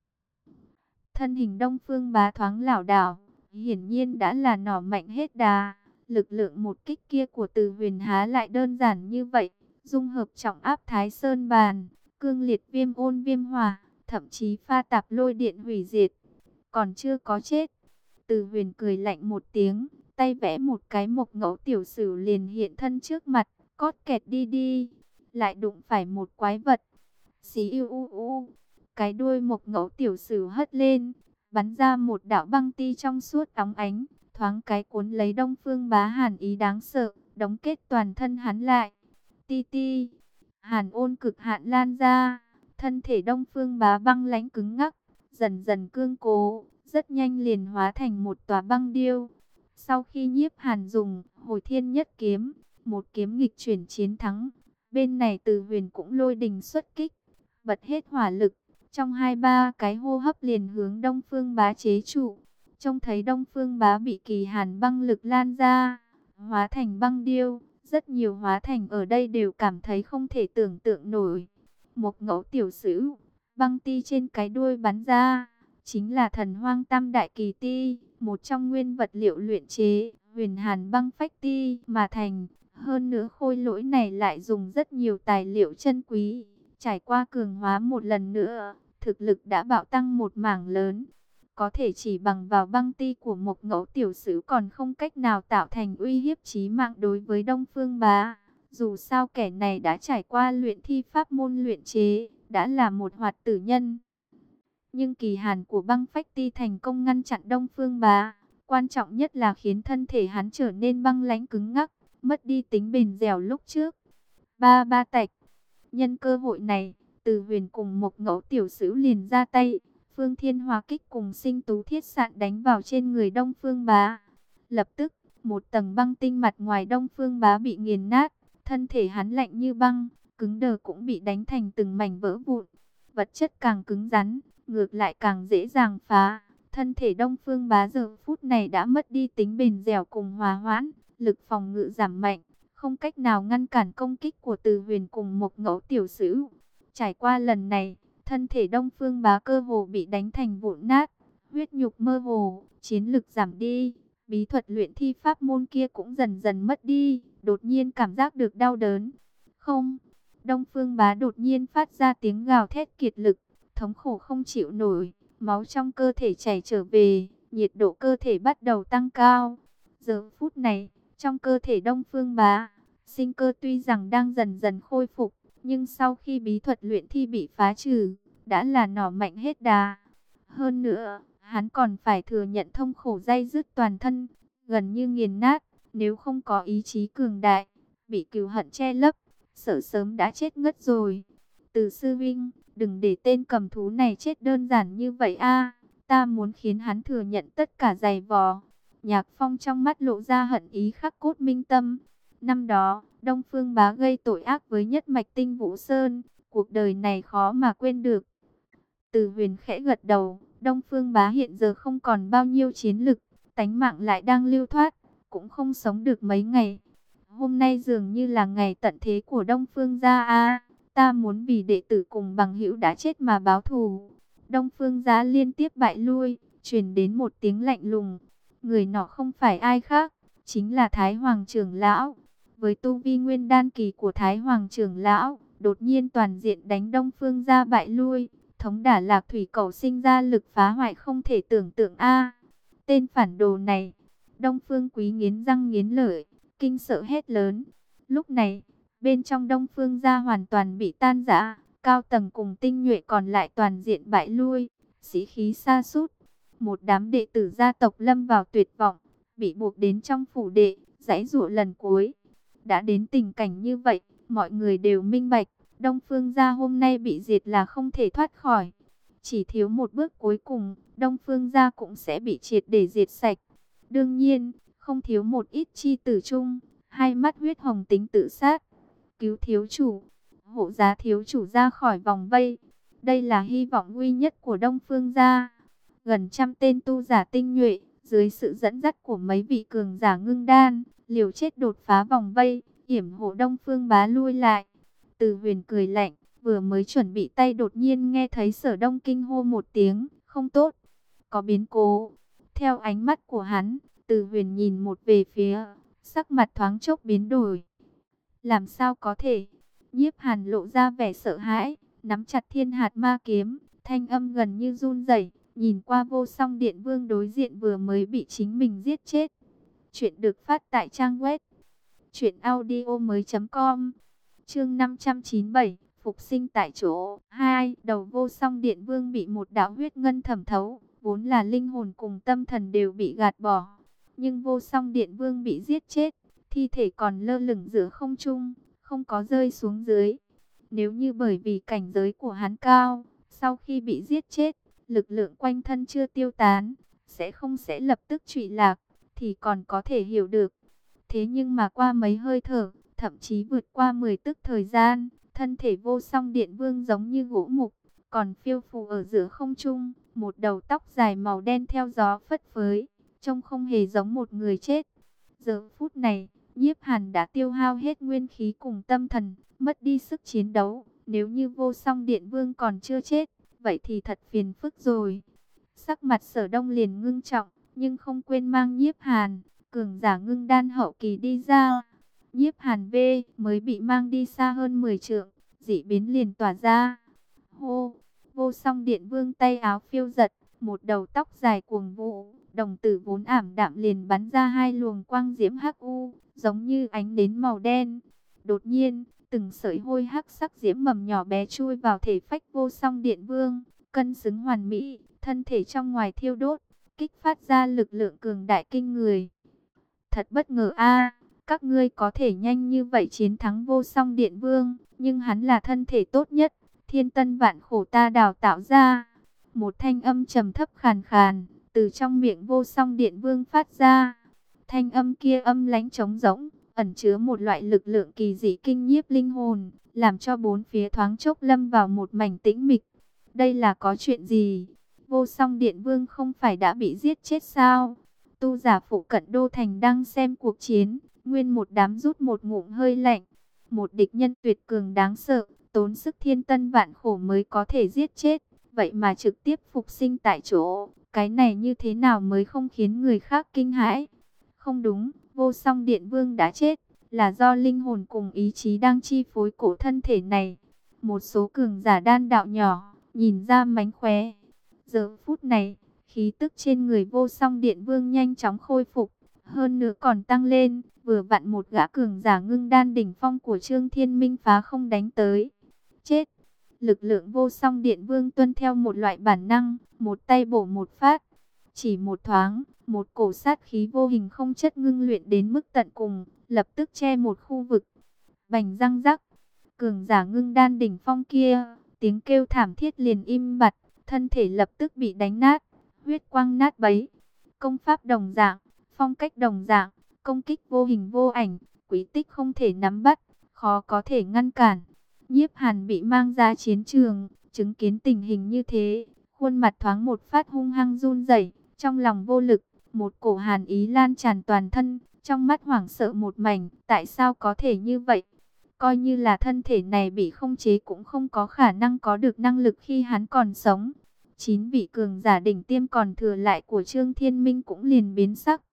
Thân hình Đông Phương Bá thoáng lảo đảo, hiển nhiên đã là nỏ mạnh hết đà. Lực lượng một kích kia của Từ Huyền há lại đơn giản như vậy, dung hợp trọng áp Thái Sơn bàn, cương liệt viêm ôn viêm hỏa, thậm chí pha tạp lôi điện hủy diệt. Còn chưa có chết. Từ Huyền cười lạnh một tiếng, tay vẽ một cái mộc ngẫu tiểu sử liền hiện thân trước mặt, cót kẹt đi đi, lại đụng phải một quái vật. Xí u u u, cái đuôi mộc ngẫu tiểu sử hất lên, bắn ra một đạo băng ti trong suốt óng ánh, thoáng cái cuốn lấy Đông Phương Bá hàn ý đáng sợ, đóng kết toàn thân hắn lại. Ti ti, hàn ôn cực hạn lan ra, thân thể Đông Phương Bá băng lãnh cứng ngắc, dần dần cương cố, rất nhanh liền hóa thành một tòa băng điêu. Sau khi Nhiếp Hàn dùng Hồi Thiên Nhất Kiếm, một kiếm nghịch chuyển chiến thắng, bên này Từ Huyền cũng lôi đình xuất kích, bật hết hỏa lực, trong hai ba cái hô hấp liền hướng Đông Phương Bá chế trụ. Trông thấy Đông Phương Bá bị kỳ hàn băng lực lan ra, hóa thành băng điêu, rất nhiều hóa thành ở đây đều cảm thấy không thể tưởng tượng nổi. Một ngẫu tiểu sử, băng ti trên cái đuôi bắn ra, chính là Thần Hoang Tam Đại Kỳ Ti, một trong nguyên vật liệu luyện chế Huyền Hàn Băng Phách Ti mà thành. Hơn nữa khôi lỗi này lại dùng rất nhiều tài liệu chân quý, trải qua cường hóa một lần nữa, thực lực đã bạo tăng một mảng lớn. Có thể chỉ bằng vào băng ti của một ngẫu tiểu sử còn không cách nào tạo thành uy hiếp chí mạng đối với Đông Phương Bá. Dù sao kẻ này đã trải qua luyện thi pháp môn luyện chế, đã là một hoạt tử nhân. Nhưng kỳ hàn của băng phách ti thành công ngăn chặn Đông Phương Bá. Quan trọng nhất là khiến thân thể hắn trở nên băng lãnh cứng ngắc, mất đi tính bền dẻo lúc trước. Ba ba tạch, nhân cơ hội này, Từ Huyền cùng một ngẫu tiểu sử liền ra tay. Phương Thiên Hóa Kích cùng Sinh Tú Thiết Sạn đánh vào trên người Đông Phương Bá. Lập tức, một tầng băng tinh mặt ngoài Đông Phương Bá bị nghiền nát, thân thể hắn lạnh như băng, cứng đờ cũng bị đánh thành từng mảnh vỡ vụn. Vật chất càng cứng rắn, ngược lại càng dễ dàng phá. Thân thể Đông Phương Bá giờ phút này đã mất đi tính bền dẻo cùng hòa hoãn, lực phòng ngự giảm mạnh, không cách nào ngăn cản công kích của Từ Huyền cùng một ngẫu tiểu sử. Trải qua lần này, thân thể Đông Phương Bá cơ hồ bị đánh thành vụn nát, huyết nhục mơ hồ, chiến lực giảm đi, bí thuật luyện thi pháp môn kia cũng dần dần mất đi, đột nhiên cảm giác được đau đớn. Không, Đông Phương Bá đột nhiên phát ra tiếng gào thét kiệt lực, thống khổ không chịu nổi, máu trong cơ thể chảy trở về, nhiệt độ cơ thể bắt đầu tăng cao. Giờ phút này, trong cơ thể Đông Phương Bá, sinh cơ tuy rằng đang dần dần khôi phục, nhưng sau khi bí thuật luyện thi bị phá trừ, đã là nỏ mạnh hết đà. Hơn nữa, hắn còn phải thừa nhận thông khổ day dứt toàn thân, gần như nghiền nát, nếu không có ý chí cường đại, bị cừu hận che lấp, sợ sớm đã chết ngất rồi. Từ sư vinh, đừng để tên cầm thú này chết đơn giản như vậy a, ta muốn khiến hắn thừa nhận tất cả dày vò. Nhạc Phong trong mắt lộ ra hận ý khắc cốt minh tâm. Năm đó, Đông Phương Bá gây tội ác với nhất mạch Tinh Vũ Sơn, cuộc đời này khó mà quên được. Từ Huyền khẽ gật đầu, Đông Phương Bá hiện giờ không còn bao nhiêu chiến lực, tánh mạng lại đang lưu thoát, cũng không sống được mấy ngày. Hôm nay dường như là ngày tận thế của Đông Phương gia a, ta muốn vì đệ tử cùng bằng hữu đã chết mà báo thù. Đông Phương gia liên tiếp bại lui, truyền đến một tiếng lạnh lùng. Người nọ không phải ai khác, chính là Thái Hoàng trưởng lão. Với tu vi nguyên đan kỳ của Thái Hoàng trưởng lão, đột nhiên toàn diện đánh Đông Phương gia bại lui, thống đả Lạc Thủy Cầu sinh ra lực phá hoại không thể tưởng tượng a. Tên phản đồ này, Đông Phương Quý nghiến răng nghiến lợi, kinh sợ hét lớn. Lúc này, bên trong Đông Phương gia hoàn toàn bị tan rã, cao tầng cùng tinh nhuệ còn lại toàn diện bại lui, sĩ khí sa sút. Một đám đệ tử gia tộc lâm vào tuyệt vọng, bị buộc đến trong phủ đệ, giãy giụa lần cuối. Đã đến tình cảnh như vậy, mọi người đều minh bạch, Đông Phương gia hôm nay bị diệt là không thể thoát khỏi. Chỉ thiếu một bước cuối cùng, Đông Phương gia cũng sẽ bị triệt để diệt sạch. Đương nhiên, không thiếu một ít chi tử chung, hai mắt huyết hồng tính tự sát. Cứu thiếu chủ, hộ giá thiếu chủ ra khỏi vòng vây. Đây là hy vọng duy nhất của Đông Phương gia. Gần trăm tên tu giả tinh nhuệ, dưới sự dẫn dắt của mấy vị cường giả ngưng đan, liều chết đột phá vòng vây, yểm hộ Đông Phương bá lui lại. Từ Huyền cười lạnh, vừa mới chuẩn bị tay đột nhiên nghe thấy Sở Đông kinh hô một tiếng, không tốt, có biến cố. Theo ánh mắt của hắn, Từ Huyền nhìn một về phía, sắc mặt thoáng chốc biến đổi. Làm sao có thể? Nhiếp Hàn lộ ra vẻ sợ hãi, nắm chặt thiên hạt ma kiếm, thanh âm gần như run rẩy, nhìn qua Vô Song Điện Vương đối diện vừa mới bị chính mình giết chết. Chuyện được phát tại trang web truyện audio mới chấm com. Chương năm trăm chín mươi bảy, phục sinh tại chỗ. Hai, đầu Vô Song Điện Vương bị một đạo huyết ngân thẩm thấu, vốn là linh hồn cùng tâm thần đều bị gạt bỏ. Nhưng Vô Song Điện Vương bị giết chết, thi thể còn lơ lửng giữa không trung, không có rơi xuống dưới. Nếu như bởi vì cảnh giới của hắn cao, sau khi bị giết chết, lực lượng quanh thân chưa tiêu tán, sẽ không sẽ lập tức trụy lạc, thì còn có thể hiểu được. Thế nhưng mà qua mấy hơi thở, thậm chí vượt qua mười tức thời gian, thân thể Vô Song Điện Vương giống như gỗ mục, còn phiêu phù ở giữa không trung, một đầu tóc dài màu đen theo gió phất phới, trông không hề giống một người chết. Giờ phút này, Nhiếp Hàn đã tiêu hao hết nguyên khí cùng tâm thần, mất đi sức chiến đấu. Nếu như Vô Song Điện Vương còn chưa chết, vậy thì thật phiền phức rồi. Sắc mặt Sở Đông liền ngưng trọng, nhưng không quên mang Nhiếp Hàn, cường giả ngưng đan hậu kỳ đi ra. Nhiếp Hàn V mới bị mang đi xa hơn mười trượng, dị biến liền tỏa ra. Hô, Vô Song Điện Vương tay áo phiêu giật, một đầu tóc dài cuồng vũ, đồng tử vốn ảm đạm liền bắn ra hai luồng quang diễm hắc u, giống như ánh nến màu đen. Đột nhiên, từng sợi hôi hắc sắc diễm mầm nhỏ bé chui vào thể phách Vô Song Điện Vương, cân xứng hoàn mỹ, thân thể trong ngoài thiêu đốt, kích phát ra lực lượng cường đại kinh người. Thật bất ngờ a, các ngươi có thể nhanh như vậy chiến thắng Vô Song Điện Vương, nhưng hắn là thân thể tốt nhất, thiên tân vạn khổ ta đào tạo ra. Một thanh âm trầm thấp khàn khàn, từ trong miệng Vô Song Điện Vương phát ra. Thanh âm kia âm lãnh trống rỗng, ẩn chứa một loại lực lượng kỳ dị kinh nhiếp linh hồn, làm cho bốn phía thoáng chốc lâm vào một mảnh tĩnh mịch. Đây là có chuyện gì? Vô Song Điện Vương không phải đã bị giết chết sao? Tu giả phụ cận đô thành đang xem cuộc chiến, nguyên một đám rút một ngụm hơi lạnh. Một địch nhân tuyệt cường đáng sợ, tốn sức thiên tân vạn khổ mới có thể giết chết, vậy mà trực tiếp phục sinh tại chỗ. Cái này như thế nào mới không khiến người khác kinh hãi? Không đúng, Vô Song Điện Vương đã chết, là do linh hồn cùng ý chí đang chi phối cổ thân thể này. Một số cường giả đan đạo nhỏ, nhìn ra mánh khóe. Giờ phút này, khí tức trên người Vô Song Điện Vương nhanh chóng khôi phục, hơn nữa còn tăng lên, vừa vặn một gã cường giả ngưng đan đỉnh phong của Trương Thiên Minh phá không đánh tới. Chết! Lực lượng Vô Song Điện Vương tuân theo một loại bản năng, một tay bổ một phát. Chỉ một thoáng, một cổ sát khí vô hình không chất ngưng luyện đến mức tận cùng, lập tức che một khu vực. Bành răng rắc, cường giả ngưng đan đỉnh phong kia, tiếng kêu thảm thiết liền im bặt, thân thể lập tức bị đánh nát, huyết quang nát bấy. Công pháp đồng dạng, phong cách đồng dạng, công kích vô hình vô ảnh, quý tích không thể nắm bắt, khó có thể ngăn cản. Nhiếp Hàn bị mang ra chiến trường, chứng kiến tình hình như thế, khuôn mặt thoáng một phát hung hăng run rẩy, trong lòng vô lực, một cổ hàn ý lan tràn toàn thân, trong mắt hoảng sợ một mảnh, tại sao có thể như vậy? Coi như là thân thể này bị không chế cũng không có khả năng có được năng lực khi hắn còn sống. Chín vị cường giả đỉnh tiêm còn thừa lại của Trương Thiên Minh cũng liền biến sắc.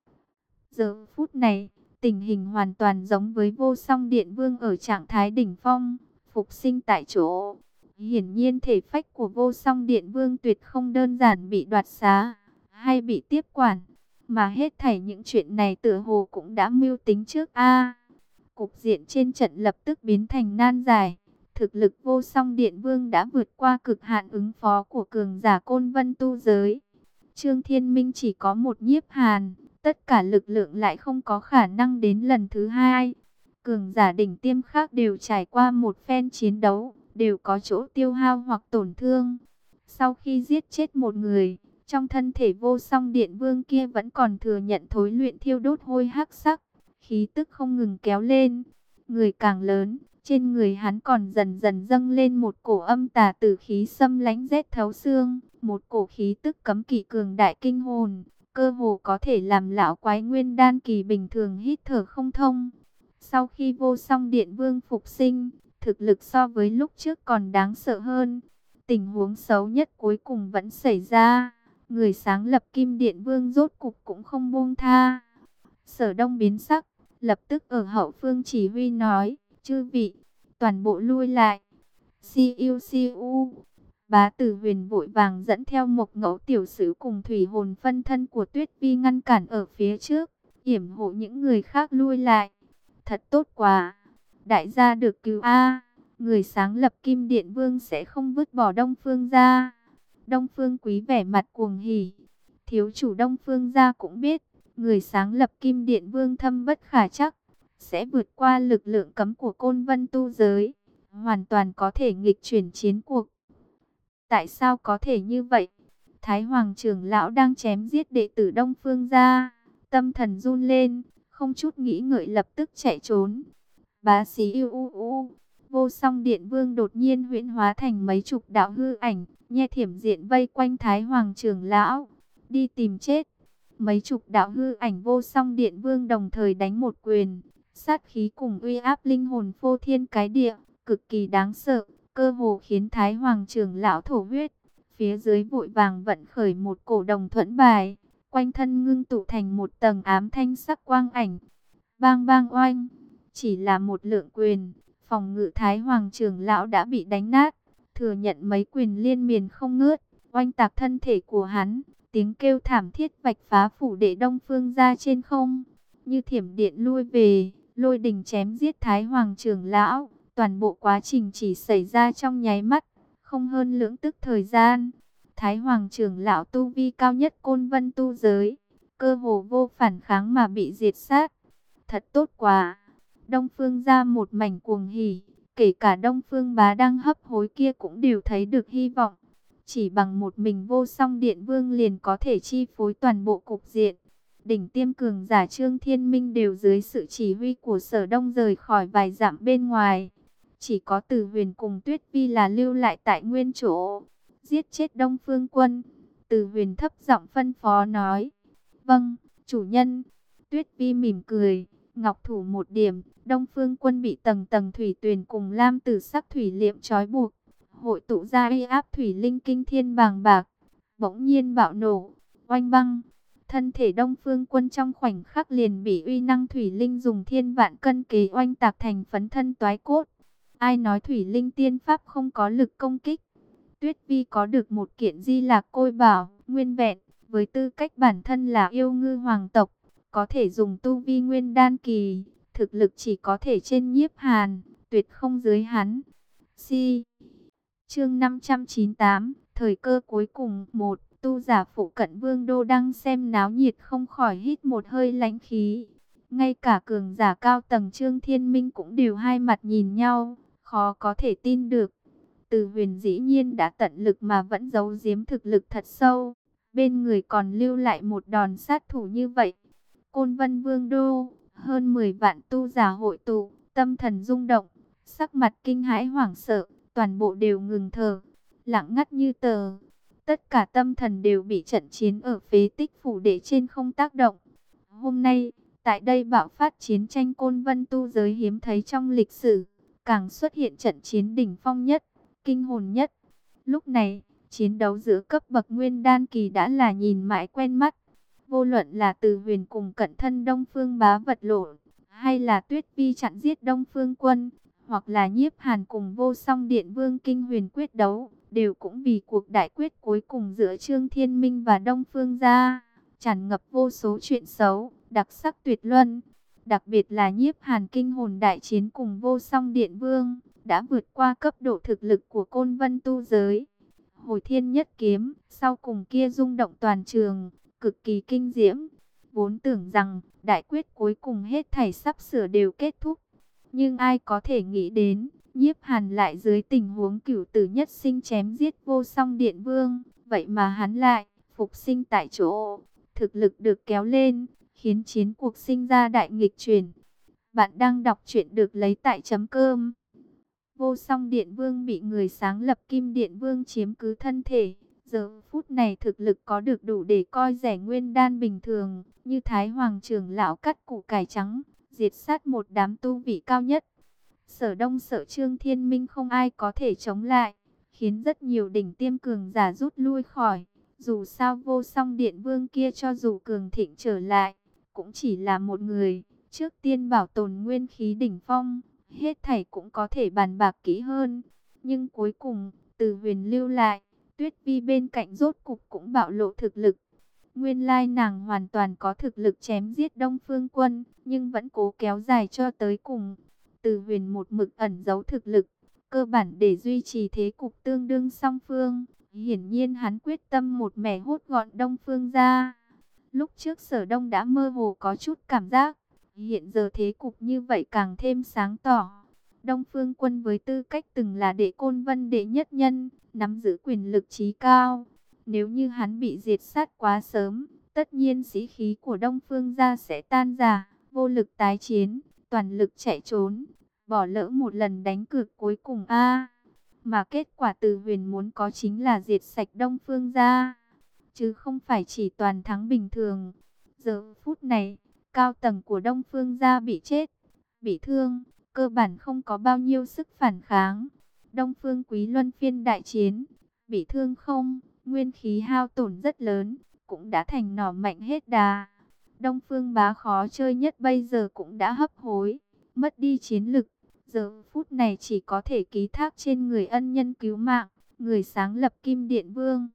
Giờ phút này, tình hình hoàn toàn giống với Vô Song Điện Vương ở trạng thái đỉnh phong, phục sinh tại chỗ. Hiển nhiên thể phách của Vô Song Điện Vương tuyệt không đơn giản bị đoạt xá, hay bị tiếp quản, mà hết thảy những chuyện này tựa hồ cũng đã mưu tính trước a. Cục diện trên trận lập tức biến thành nan giải. Thực lực Vô Song Điện Vương đã vượt qua cực hạn ứng phó của cường giả Côn Vân tu giới. Trương Thiên Minh chỉ có một Nhiếp Hàn, tất cả lực lượng lại không có khả năng đến lần thứ hai. Cường giả đỉnh tiêm khác đều trải qua một phen chiến đấu, đều có chỗ tiêu hao hoặc tổn thương. Sau khi giết chết một người, trong thân thể Vô Song Điện Vương kia vẫn còn thừa nhận thối luyện thiêu đốt hôi hắc sắc, khí tức không ngừng kéo lên. Người càng lớn, trên người hắn còn dần dần dâng lên một cổ âm tà tử khí xâm lãnh rét thấu xương, một cổ khí tức cấm kỵ cường đại kinh hồn, cơ hồ có thể làm lão quái nguyên đan kỳ bình thường hít thở không thông. Sau khi Vô Song Điện Vương phục sinh, thực lực so với lúc trước còn đáng sợ hơn. Tình huống xấu nhất cuối cùng vẫn xảy ra, người sáng lập Kim Điện Vương rốt cục cũng không buông tha. Sở Đông biến sắc, lập tức ở hậu phương chỉ huy nói, chư vị, toàn bộ lui lại. Siêu siêu, Bá Tử Huyền vội vàng dẫn theo một ngẫu tiểu sứ cùng thủy hồn phân thân của Tuyết Vi ngăn cản ở phía trước, yểm hộ những người khác lui lại. Thật tốt quá, đại gia được cứu a, người sáng lập Kim Điện Vương sẽ không vứt bỏ Đông Phương gia. Đông Phương Quý vẻ mặt cuồng hỉ, thiếu chủ Đông Phương gia cũng biết, người sáng lập Kim Điện Vương thâm bất khả trắc, sẽ vượt qua lực lượng cấm của Côn Vân tu giới, hoàn toàn có thể nghịch chuyển chiến cuộc. Tại sao có thể như vậy? Thái Hoàng trưởng lão đang chém giết đệ tử Đông Phương gia, tâm thần run lên, không chút nghĩ ngợi lập tức chạy trốn. Bá sĩ u u u, Vô Song Điện Vương đột nhiên huyễn hóa thành mấy chục đạo hư ảnh, nhe thiểm diện vây quanh Thái Hoàng trưởng lão, đi tìm chết. Mấy chục đạo hư ảnh Vô Song Điện Vương đồng thời đánh một quyền, sát khí cùng uy áp linh hồn phô thiên cái địa, cực kỳ đáng sợ, cơ hồ khiến Thái Hoàng trưởng lão thổ huyết. Phía dưới vội vàng vận khởi một cổ đồng thuẫn bài, quanh thân ngưng tụ thành một tầng ám thanh sắc quang ảnh. Bang bang oanh, chỉ là một lượng quyền, phòng ngự Thái Hoàng trưởng lão đã bị đánh nát, thừa nhận mấy quyền liên miên không ngớt, oanh tạc thân thể của hắn. Tiếng kêu thảm thiết vạch phá phủ đệ Đông Phương gia trên không, như thiểm điện lui về, lôi đình chém giết Thái Hoàng trưởng lão. Toàn bộ quá trình chỉ xảy ra trong nháy mắt, không hơn lưỡng tức thời gian. Thái Hoàng trưởng lão tu vi cao nhất Côn Vân tu giới, cơ hồ vô phản kháng mà bị diệt sát. Thật tốt quá! Đông Phương gia một mảnh cuồng hỉ, kể cả Đông Phương bá đang hấp hối kia cũng đều thấy được hy vọng. Chỉ bằng một mình Vô Song Điện Vương liền có thể chi phối toàn bộ cục diện. Đỉnh tiêm cường giả Trương Thiên Minh đều dưới sự chỉ huy của Sở Đông rời khỏi vài dặm bên ngoài. Chỉ có Từ Huyền cùng Tuyết Vi là lưu lại tại nguyên chỗ, giết chết Đông Phương Quân. Từ Huyền thấp giọng phân phó nói, vâng, chủ nhân. Tuyết Vi mỉm cười, ngọc thủ một điểm, Đông Phương Quân bị tầng tầng thủy tuyền cùng lam tử sắc thủy liệm trói buộc, hội tụ ra uy áp thủy linh kinh thiên bàng bạc, bỗng nhiên bạo nổ, oanh băng. Thân thể Đông Phương Quân trong khoảnh khắc liền bị uy năng thủy linh dùng thiên vạn cân kế oanh tạc thành phấn thân toái cốt. Ai nói thủy linh tiên pháp không có lực công kích? Tuyết Vi có được một kiện di lạc côi bảo, nguyên vẹn, với tư cách bản thân là yêu ngư hoàng tộc, có thể dùng tu vi nguyên đan kỳ, thực lực chỉ có thể trên Nhiếp Hàn, tuyệt không dưới hắn. Si. Chương năm trăm chín mươi tám, thời cơ cuối cùng. Một, tu giả phụ cận Vương đô đang xem náo nhiệt không khỏi hít một hơi lãnh khí. Ngay cả cường giả cao tầng Trương Thiên Minh cũng đều hai mặt nhìn nhau, khó có thể tin được. Từ Huyền dĩ nhiên đã tận lực mà vẫn giấu giếm thực lực thật sâu, bên người còn lưu lại một đòn sát thủ như vậy. Côn Vân Vương đô, hơn mười vạn tu giả hội tụ, tâm thần rung động, sắc mặt kinh hãi hoảng sợ, toàn bộ đều ngừng thở, lặng ngắt như tờ. Tất cả tâm thần đều bị trận chiến ở phế tích phủ đệ trên không tác động. Hôm nay, tại đây bạo phát chiến tranh Côn Vân tu giới hiếm thấy trong lịch sử, càng xuất hiện trận chiến đỉnh phong nhất, kinh hồn nhất. Lúc này, chiến đấu giữa cấp bậc nguyên đan kỳ đã là nhìn mãi quen mắt. Vô luận là Từ Huyền cùng cận thân Đông Phương bá vật lộn, hay là Tuyết Vi chặn giết Đông Phương Quân, hoặc là Nhiếp Hàn cùng Vô Song Điện Vương kinh huyền quyết đấu, đều cũng vì cuộc đại quyết cuối cùng giữa Trương Thiên Minh và Đông Phương gia, tràn ngập vô số chuyện xấu, đặc sắc tuyệt luân. Đặc biệt là Nhiếp Hàn kinh hồn đại chiến cùng Vô Song Điện Vương, đã vượt qua cấp độ thực lực của Côn Vân tu giới. Hồi thiên nhất kiếm, sau cùng kia rung động toàn trường, cực kỳ kinh diễm. Vốn tưởng rằng, đại quyết cuối cùng hết thảy sắp sửa đều kết thúc. Nhưng ai có thể nghĩ đến, Nhiếp Hàn lại dưới tình huống cửu tử nhất sinh chém giết Vô Song Điện Vương. Vậy mà hắn lại, phục sinh tại chỗ, thực lực được kéo lên, khiến chiến cuộc sinh ra đại nghịch chuyển. Bạn đang đọc truyện được lấy tại chấm cơm. Vô Song Điện Vương bị người sáng lập Kim Điện Vương chiếm cứ thân thể. Giờ phút này thực lực có được đủ để coi rẻ nguyên đan bình thường, như Thái Hoàng trưởng lão cắt củ cải trắng, diệt sát một đám tu vị cao nhất. Sở Đông Sở Trương Thiên Minh không ai có thể chống lại, khiến rất nhiều đỉnh tiêm cường giả rút lui khỏi. Dù sao Vô Song Điện Vương kia cho dù cường thịnh trở lại, cũng chỉ là một người. Trước tiên bảo tồn nguyên khí đỉnh phong, hết thảy cũng có thể bàn bạc kỹ hơn. Nhưng cuối cùng, Từ Huyền lưu lại, Tuyết Vi bên cạnh rốt cục cũng bạo lộ thực lực. Nguyên lai nàng hoàn toàn có thực lực chém giết Đông Phương Quân, nhưng vẫn cố kéo dài cho tới cùng. Từ Huyền một mực ẩn giấu thực lực, cơ bản để duy trì thế cục tương đương song phương. Hiển nhiên hắn quyết tâm một mẻ hốt gọn Đông Phương ra. Lúc trước Sở Đông đã mơ hồ có chút cảm giác, hiện giờ thế cục như vậy càng thêm sáng tỏ. Đông Phương Quân với tư cách từng là đệ Côn Vân đệ nhất nhân, nắm giữ quyền lực chí cao. Nếu như hắn bị diệt sát quá sớm, tất nhiên sĩ khí của Đông Phương gia sẽ tan rã, vô lực tái chiến, toàn lực chạy trốn, bỏ lỡ một lần đánh cược cuối cùng a. Mà kết quả Từ Huyền muốn có chính là diệt sạch Đông Phương gia, chứ không phải chỉ toàn thắng bình thường. Giờ phút này, cao tầng của Đông Phương gia bị chết, bị thương, cơ bản không có bao nhiêu sức phản kháng. Đông Phương Quý luân phiên đại chiến, bị thương không, nguyên khí hao tổn rất lớn, cũng đã thành nỏ mạnh hết đà. Đông Phương Bá khó chơi nhất bây giờ cũng đã hấp hối, mất đi chiến lực. Giờ phút này chỉ có thể ký thác trên người ân nhân cứu mạng, người sáng lập Kim Điện Vương.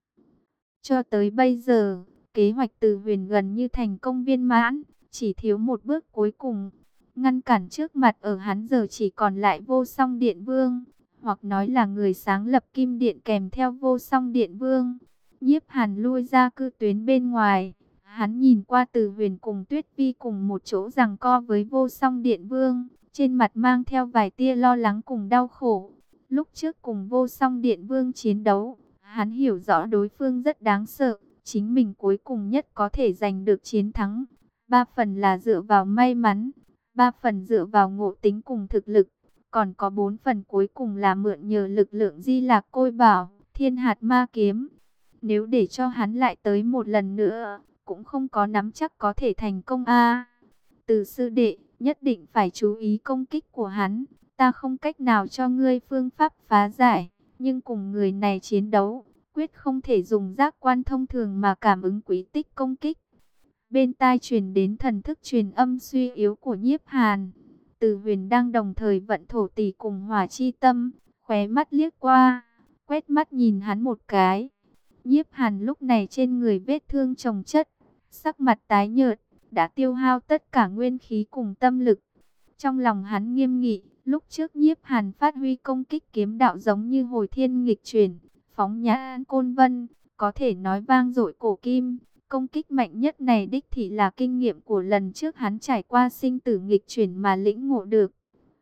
Cho tới bây giờ, kế hoạch Từ Huyền gần như thành công viên mãn, chỉ thiếu một bước cuối cùng. Ngăn cản trước mặt ở hắn giờ chỉ còn lại Vô Song Điện Vương, hoặc nói là người sáng lập Kim Điện kèm theo Vô Song Điện Vương. Nhiếp Hàn lui ra cư tuyến bên ngoài, hắn nhìn qua Từ Huyền cùng Tuyết Vi cùng một chỗ giằng co với Vô Song Điện Vương, trên mặt mang theo vài tia lo lắng cùng đau khổ. Lúc trước cùng Vô Song Điện Vương chiến đấu, hắn hiểu rõ đối phương rất đáng sợ, chính mình cuối cùng nhất có thể giành được chiến thắng. Ba phần là dựa vào may mắn, ba phần dựa vào ngộ tính cùng thực lực, còn có bốn phần cuối cùng là mượn nhờ lực lượng Di Lạc Côi Bảo, Thiên Hạt Ma Kiếm. Nếu để cho hắn lại tới một lần nữa, cũng không có nắm chắc có thể thành công a. Từ sư đệ, nhất định phải chú ý công kích của hắn, ta không cách nào cho ngươi phương pháp phá giải, nhưng cùng người này chiến đấu, quyết không thể dùng giác quan thông thường mà cảm ứng quý tích công kích. Bên tai truyền đến thần thức truyền âm suy yếu của Nhiếp Hàn. Từ Huyền đang đồng thời vận thổ tỷ cùng hỏa chi tâm, khóe mắt liếc qua, quét mắt nhìn hắn một cái. Nhiếp Hàn lúc này trên người vết thương chồng chất, sắc mặt tái nhợt, đã tiêu hao tất cả nguyên khí cùng tâm lực. Trong lòng hắn nghiêm nghị, lúc trước Nhiếp Hàn phát huy công kích kiếm đạo giống như hồi thiên nghịch chuyển, phóng nhã côn vân, có thể nói vang dội cổ kim. Công kích mạnh nhất này đích thị là kinh nghiệm của lần trước hắn trải qua sinh tử nghịch chuyển mà lĩnh ngộ được.